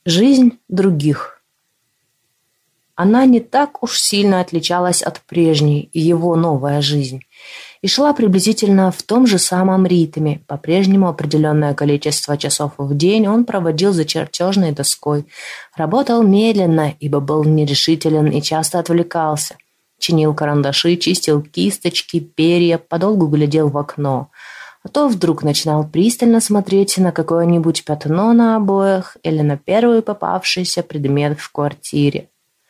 Жизнь других. Она не так уж сильно отличалась от прежней, его новая жизнь, и шла приблизительно в том же самом ритме. По-прежнему определенное количество часов в день он проводил за чертежной доской, работал медленно, ибо был нерешителен и часто отвлекался, чинил карандаши, чистил кисточки, перья, подолгу глядел в окно, а то вдруг начинал пристально смотреть на какое-нибудь пятно на обоях или на первый попавшийся предмет в квартире.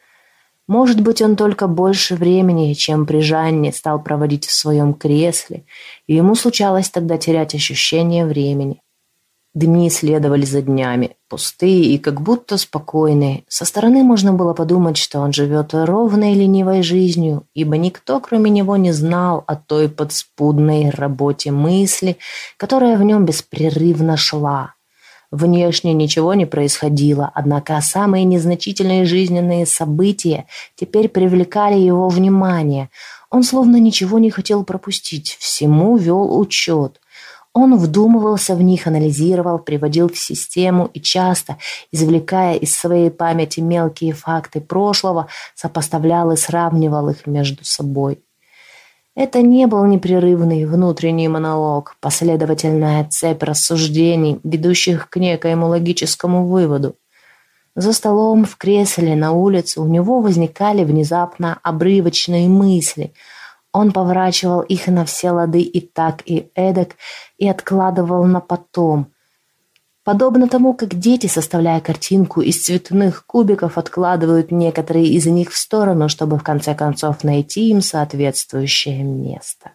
Может быть, он только больше времени, чем при Жанне, стал проводить в своем кресле, и ему случалось тогда терять ощущение времени. Дни следовали за днями, пустые и как будто спокойные. Со стороны можно было подумать, что он живет ровной ленивой жизнью, ибо никто, кроме него, не знал о той подспудной работе мысли, которая в нем беспрерывно шла. Внешне ничего не происходило, однако самые незначительные жизненные события теперь привлекали его внимание. Он словно ничего не хотел пропустить, всему вел учет. Он вдумывался в них, анализировал, приводил в систему и часто, извлекая из своей памяти мелкие факты прошлого, сопоставлял и сравнивал их между собой. Это не был непрерывный внутренний монолог, последовательная цепь рассуждений, ведущих к некоему логическому выводу. За столом, в кресле, на улице у него возникали внезапно обрывочные мысли. Он поворачивал их на все лады и так, и эдак, и откладывал на потом. Подобно тому, как дети, составляя картинку из цветных кубиков, откладывают некоторые из них в сторону, чтобы в конце концов найти им соответствующее место.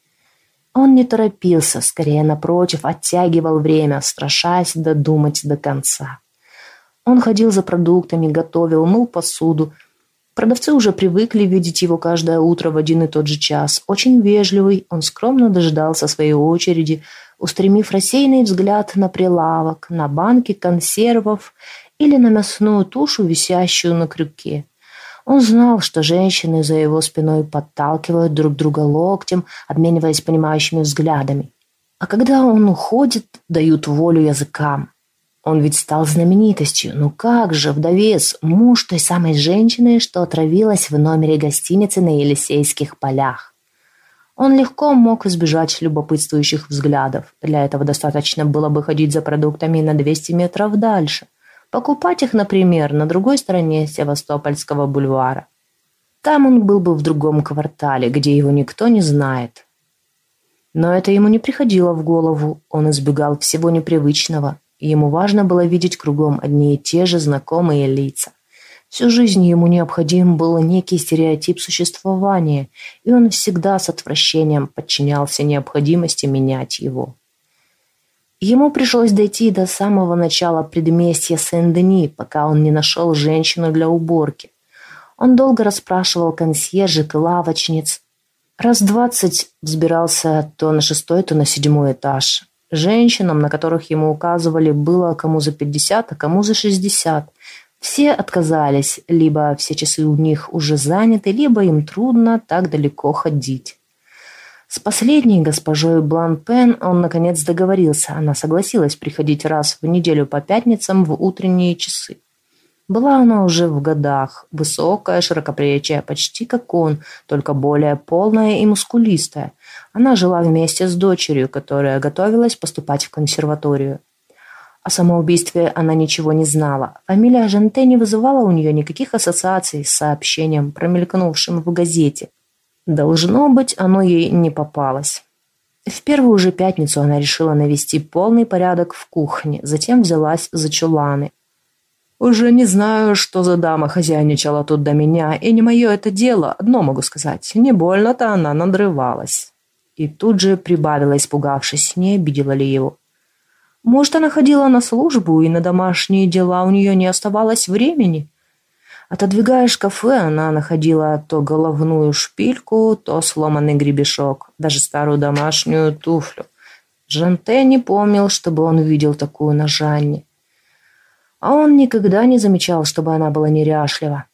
Он не торопился, скорее напротив, оттягивал время, страшась додумать до конца. Он ходил за продуктами, готовил, мыл посуду. Продавцы уже привыкли видеть его каждое утро в один и тот же час. Очень вежливый, он скромно дожидался своей очереди, устремив рассеянный взгляд на прилавок, на банки консервов или на мясную тушу, висящую на крюке. Он знал, что женщины за его спиной подталкивают друг друга локтем, обмениваясь понимающими взглядами. А когда он уходит, дают волю языкам. Он ведь стал знаменитостью. Ну как же, вдовец, муж той самой женщины, что отравилась в номере гостиницы на Елисейских полях. Он легко мог избежать любопытствующих взглядов. Для этого достаточно было бы ходить за продуктами на 200 метров дальше. Покупать их, например, на другой стороне Севастопольского бульвара. Там он был бы в другом квартале, где его никто не знает. Но это ему не приходило в голову. Он избегал всего непривычного. И ему важно было видеть кругом одни и те же знакомые лица. Всю жизнь ему необходим был некий стереотип существования, и он всегда с отвращением подчинялся необходимости менять его. Ему пришлось дойти до самого начала предместья Сен-Дени, пока он не нашел женщину для уборки. Он долго расспрашивал консьержек и лавочниц. Раз 20 взбирался то на 6-й, то на 7-й этаж. Женщинам, на которых ему указывали, было кому за 50, а кому за 60. Все отказались, либо все часы у них уже заняты, либо им трудно так далеко ходить. С последней госпожой Бланпен он наконец договорился. Она согласилась приходить раз в неделю по пятницам в утренние часы. Была она уже в годах, высокая, широкоплечая, почти как он, только более полная и мускулистая. Она жила вместе с дочерью, которая готовилась поступать в консерваторию. О самоубийстве она ничего не знала. Фамилия Жанте не вызывала у нее никаких ассоциаций с сообщением, промелькнувшим в газете. Должно быть, оно ей не попалось. В первую же пятницу она решила навести полный порядок в кухне, затем взялась за чуланы. «Уже не знаю, что за дама хозяйничала тут до меня, и не мое это дело, одно могу сказать, не больно-то она надрывалась». И тут же прибавила, испугавшись, не обидела ли его. Может, она ходила на службу, и на домашние дела у нее не оставалось времени? Отодвигая шкафы, она находила то головную шпильку, то сломанный гребешок, даже старую домашнюю туфлю. Жанте не помнил, чтобы он видел такую на Жанне. А он никогда не замечал, чтобы она была неряшлива.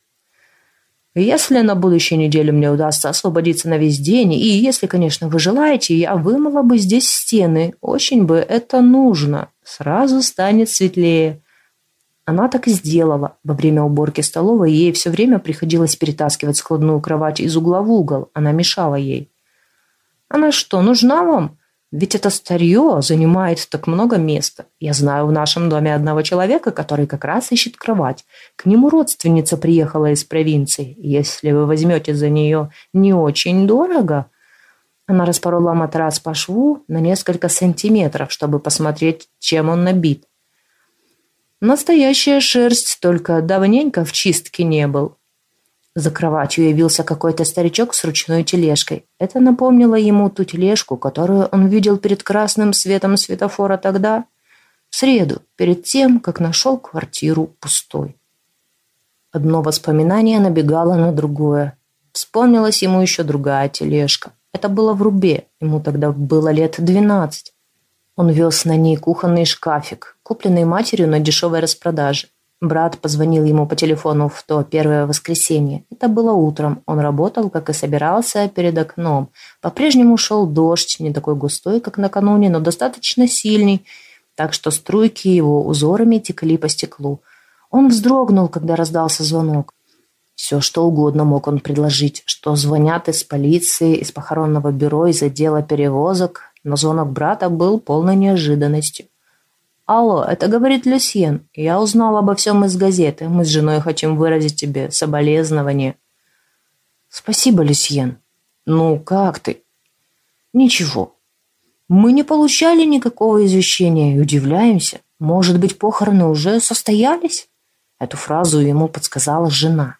«Если на будущей неделе мне удастся освободиться на весь день, и если, конечно, вы желаете, я вымыла бы здесь стены. Очень бы это нужно. Сразу станет светлее». Она так и сделала. Во время уборки столовой ей все время приходилось перетаскивать складную кровать из угла в угол. Она мешала ей. «Она что, нужна вам? Ведь это старье занимает так много места. Я знаю в нашем доме одного человека, который как раз ищет кровать. К нему родственница приехала из провинции. Если вы возьмете за нее не очень дорого...» Она распорола матрас по шву на несколько сантиметров, чтобы посмотреть, чем он набит. Настоящая шерсть, только давненько в чистке не был. За кроватью явился какой-то старичок с ручной тележкой. Это напомнило ему ту тележку, которую он видел перед красным светом светофора тогда, в среду, перед тем, как нашел квартиру пустой. Одно воспоминание набегало на другое. Вспомнилась ему еще другая тележка. Это было в Рубе, ему тогда было лет 12. Он вез на ней кухонный шкафик, купленный матерью на дешевой распродаже. Брат позвонил ему по телефону в то первое воскресенье. Это было утром. Он работал, как и собирался, перед окном. По-прежнему шел дождь, не такой густой, как накануне, но достаточно сильный, так что струйки его узорами текли по стеклу. Он вздрогнул, когда раздался звонок. Все, что угодно мог он предложить, что звонят из полиции, из похоронного бюро, из отдела перевозок, но звонок брата был полной неожиданностью. «Алло, это говорит Люсьен. Я узнал обо всем из газеты. Мы с женой хотим выразить тебе соболезнование». «Спасибо, Люсьен. Ну, как ты?» «Ничего. Мы не получали никакого извещения и удивляемся. Может быть, похороны уже состоялись?» Эту фразу ему подсказала жена.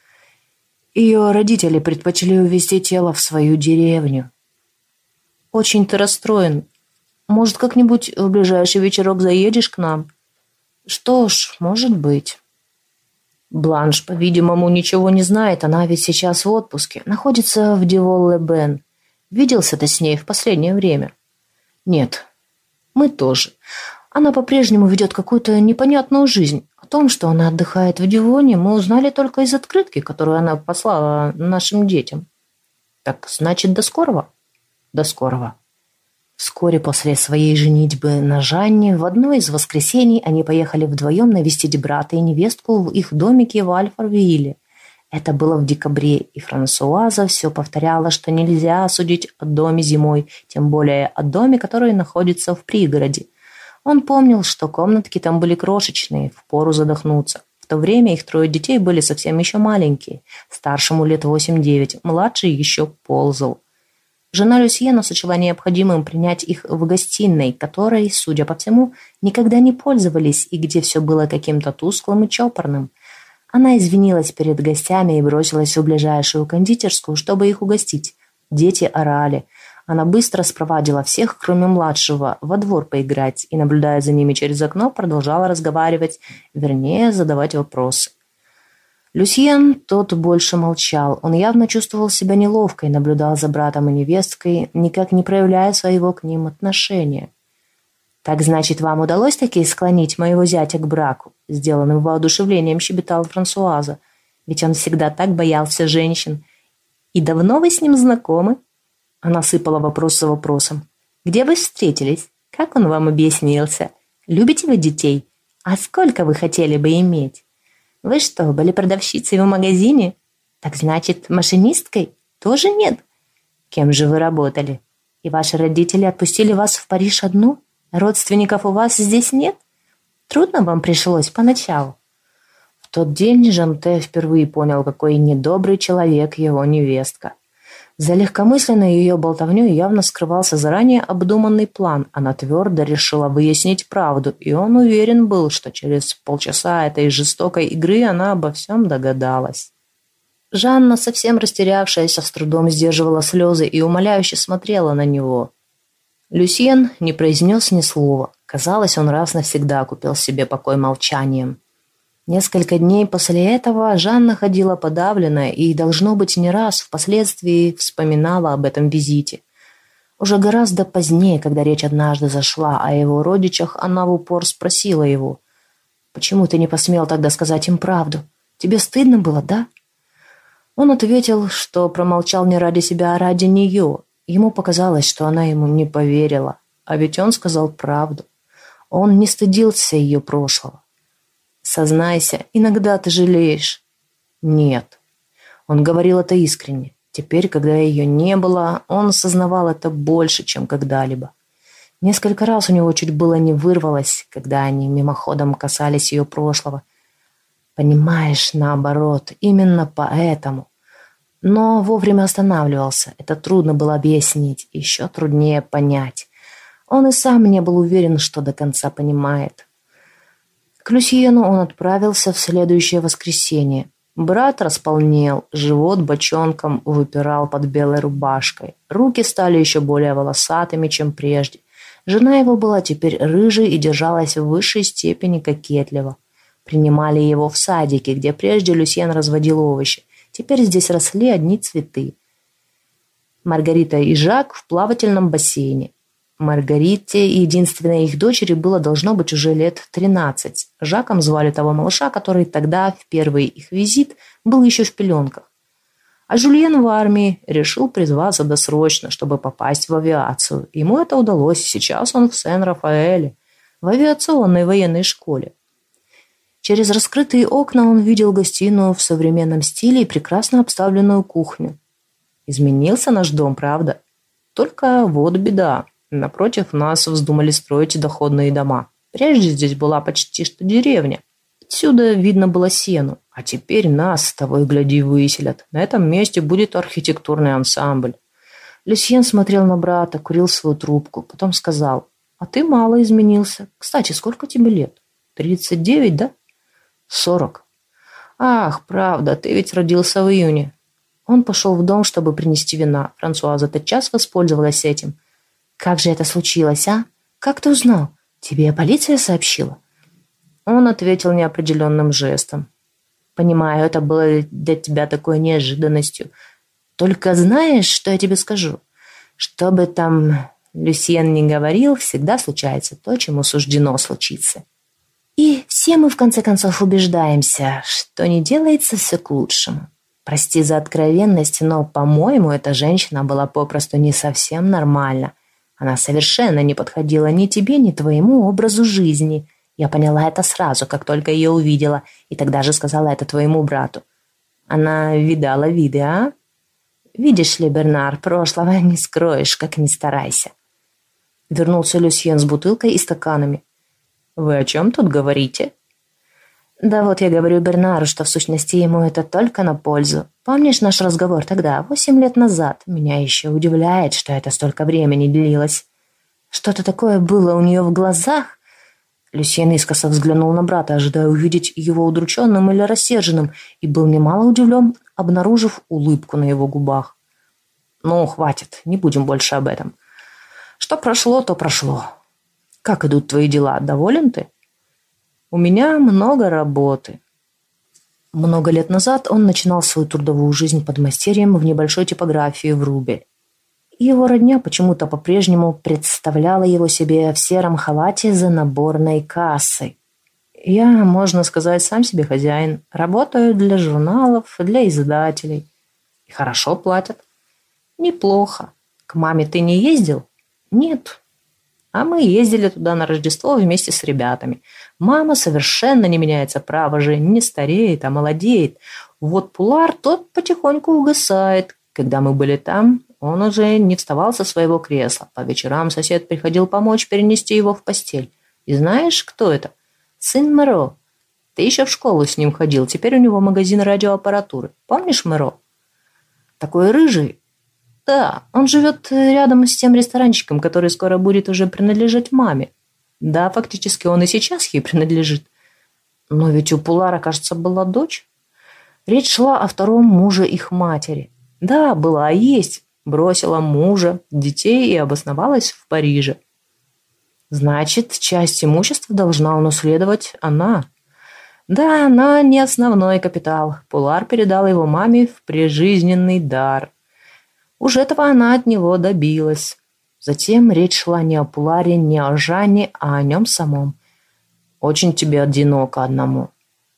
Ее родители предпочли увезти тело в свою деревню. «Очень ты расстроен. Может, как-нибудь в ближайший вечерок заедешь к нам?» «Что ж, может быть». Бланш, по-видимому, ничего не знает. Она ведь сейчас в отпуске. Находится в Диволле-Бен. Виделся ты с ней в последнее время? Нет. Мы тоже. Она по-прежнему ведет какую-то непонятную жизнь. О том, что она отдыхает в Дивоне, мы узнали только из открытки, которую она послала нашим детям. Так, значит, до скорого? До скорого. Вскоре после своей женитьбы на Жанне в одно из воскресений они поехали вдвоем навестить брата и невестку в их домике в Альфарвилле. Это было в декабре, и Франсуаза все повторяла, что нельзя судить о доме зимой, тем более о доме, который находится в пригороде. Он помнил, что комнатки там были крошечные, впору задохнуться. В то время их 3 детей были совсем еще маленькие. Старшему лет 8-9, младший еще ползал. Жена Люсьена сочла необходимым принять их в гостиной, которой, судя по всему, никогда не пользовались и где все было каким-то тусклым и чопорным. Она извинилась перед гостями и бросилась в ближайшую кондитерскую, чтобы их угостить. Дети орали. Она быстро спровадила всех, кроме младшего, во двор поиграть и, наблюдая за ними через окно, продолжала разговаривать, вернее, задавать вопросы. Люсьен, тот больше молчал. Он явно чувствовал себя неловко и наблюдал за братом и невесткой, никак не проявляя своего к ним отношения. «Так, значит, вам удалось таки склонить моего зятя к браку?» Сделанным воодушевлением щебетал Франсуаза. «Ведь он всегда так боялся женщин. И давно вы с ним знакомы?» Она сыпала вопрос за вопросом. «Где вы встретились? Как он вам объяснился? Любите вы детей? А сколько вы хотели бы иметь? Вы что, были продавщицей в магазине? Так значит, машинисткой? Тоже нет? Кем же вы работали? И ваши родители отпустили вас в Париж одну? Родственников у вас здесь нет? Трудно вам пришлось поначалу?» В тот день Жанте впервые понял, какой недобрый человек его невестка. За легкомысленной ее болтовней явно скрывался заранее обдуманный план. Она твердо решила выяснить правду, и он уверен был, что через полчаса этой жестокой игры она обо всем догадалась. Жанна, совсем растерявшаяся, с трудом сдерживала слезы и умоляюще смотрела на него. Люсьен не произнес ни слова. Казалось, он раз навсегда купил себе покой молчанием. Несколько дней после этого Жанна ходила подавленная и, должно быть, не раз впоследствии вспоминала об этом визите. Уже гораздо позднее, когда речь однажды зашла о его родичах, она в упор спросила его: «Почему ты не посмел тогда сказать им правду? Тебе стыдно было, да?» Он ответил, что промолчал не ради себя, а ради нее. Ему показалось, что она ему не поверила, а ведь он сказал правду. Он не стыдился ее прошлого. Сознайся, иногда ты жалеешь». «Нет». Он говорил это искренне. Теперь, когда ее не было, он осознавал это больше, чем когда-либо. Несколько раз у него чуть было не вырвалось, когда они мимоходом касались ее прошлого. Понимаешь, наоборот, именно поэтому. Но вовремя останавливался. Это трудно было объяснить, еще труднее понять. Он и сам не был уверен, что до конца понимает. К Люсьену он отправился в следующее воскресенье. Брат располнел, живот бочонком выпирал под белой рубашкой. Руки стали еще более волосатыми, чем прежде. Жена его была теперь рыжей и держалась в высшей степени кокетливо. Принимали его в садике, где прежде Люсьен разводил овощи. Теперь здесь росли одни цветы. Маргарита и Жак в плавательном бассейне. Маргарите, единственной их дочери, было должно быть уже лет 13. Жаком звали того малыша, который тогда, в первый их визит, был еще в пеленках. А Жюльен в армии решил призваться досрочно, чтобы попасть в авиацию. Ему это удалось, сейчас он в Сен-Рафаэле, в авиационной военной школе. Через раскрытые окна он видел гостиную в современном стиле и прекрасно обставленную кухню. Изменился наш дом, правда? Только вот беда. Напротив нас вздумали строить доходные дома. Прежде здесь была почти что деревня. Отсюда видно было сену. А теперь нас, того и гляди, выселят. На этом месте будет архитектурный ансамбль. Люсьен смотрел на брата, курил свою трубку. Потом сказал: «А ты мало изменился. Кстати, сколько тебе лет? 39, да? 40. Ах, правда, ты ведь родился в июне». Он пошел в дом, чтобы принести вина. Франсуаза тотчас воспользовалась этим. «Как же это случилось, а? Как ты узнал? Тебе полиция сообщила?» Он ответил неопределенным жестом. «Понимаю, это было для тебя такой неожиданностью. Только знаешь, что я тебе скажу? Что бы там Люсьен ни говорил, всегда случается то, чему суждено случиться. И все мы в конце концов убеждаемся, что не делается все к лучшему. Прости за откровенность, но, по-моему, эта женщина была попросту не совсем нормальна. Она совершенно не подходила ни тебе, ни твоему образу жизни. Я поняла это сразу, как только ее увидела, и тогда же сказала это твоему брату. Она видала виды, а? Видишь ли, Бернар, прошлого не скроешь, как ни старайся». Вернулся Люсьен с бутылкой и стаканами. «Вы о чем тут говорите?» «Да вот я говорю Бернару, что в сущности ему это только на пользу. Помнишь наш разговор тогда, 8 лет назад? Меня еще удивляет, что это столько времени длилось. Что-то такое было у нее в глазах». Люсьен искоса взглянул на брата, ожидая увидеть его удрученным или рассерженным, и был немало удивлен, обнаружив улыбку на его губах. «Ну, хватит, не будем больше об этом. Что прошло, то прошло. Как идут твои дела? Доволен ты?» «У меня много работы». Много лет назад он начинал свою трудовую жизнь подмастерьем в небольшой типографии в Рубе. Его родня почему-то по-прежнему представляла его себе в сером халате за наборной кассой. «Я, можно сказать, сам себе хозяин. Работаю для журналов, для издателей. И хорошо платят». «Неплохо. К маме ты не ездил?» «Нет». А мы ездили туда на Рождество вместе с ребятами. Мама совершенно не меняется, право же, не стареет, а молодеет. Вот Пулар, тот потихоньку угасает. Когда мы были там, он уже не вставал со своего кресла. По вечерам сосед приходил помочь перенести его в постель. И знаешь, кто это? Сын Мэро. Ты еще в школу с ним ходил, теперь у него магазин радиоаппаратуры. Помнишь Мэро? Такой рыжий. Да, он живет рядом с тем ресторанчиком, который скоро будет уже принадлежать маме. Да, фактически он и сейчас ей принадлежит. Но ведь у Пулара, кажется, была дочь. Речь шла о втором муже их матери. Да, была, есть. Бросила мужа, детей и обосновалась в Париже. Значит, часть имущества должна унаследовать она. Да, она не основной капитал. Пулар передал его маме в прижизненный дар. Уж этого она от него добилась. Затем речь шла не о Пуларе, не о Жанне, а о нем самом. «Очень тебе одиноко одному».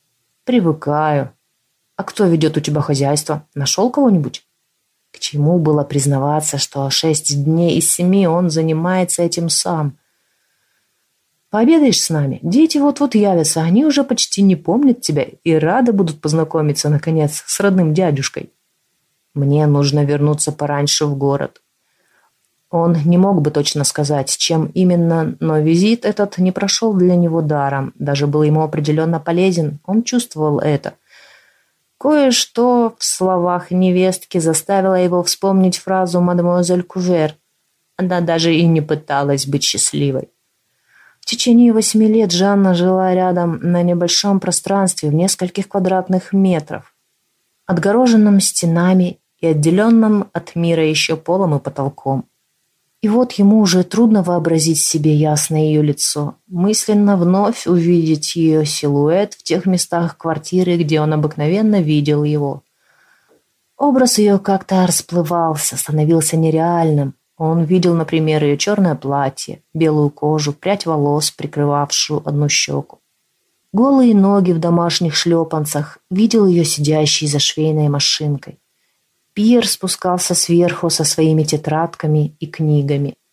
«Привыкаю. А кто ведет у тебя хозяйство? Нашел кого-нибудь?» К чему было признаваться, что 6 дней из 7 он занимается этим сам? Пообедаешь с нами? Дети вот-вот явятся, они уже почти не помнят тебя и рады будут познакомиться, наконец, с родным дядюшкой. Мне нужно вернуться пораньше в город. Он не мог бы точно сказать, чем именно, но визит этот не прошел для него даром, даже был ему определенно полезен, он чувствовал это. Кое-что в словах невестки заставило его вспомнить фразу мадемуазель Кувер. Она даже и не пыталась быть счастливой. В течение 8 лет Жанна жила рядом на небольшом пространстве в нескольких квадратных метров, отгороженном стенами и отделенном от мира еще полом и потолком. И вот ему уже трудно вообразить себе ясно ее лицо, мысленно вновь увидеть ее силуэт в тех местах квартиры, где он обыкновенно видел его. Образ ее как-то расплывался, становился нереальным. Он видел, например, ее черное платье, белую кожу, прядь волос, прикрывавшую одну щеку. Голые ноги в домашних шлепанцах, видел ее сидящей за швейной машинкой. Пьер спускался сверху со своими тетрадками и книгами.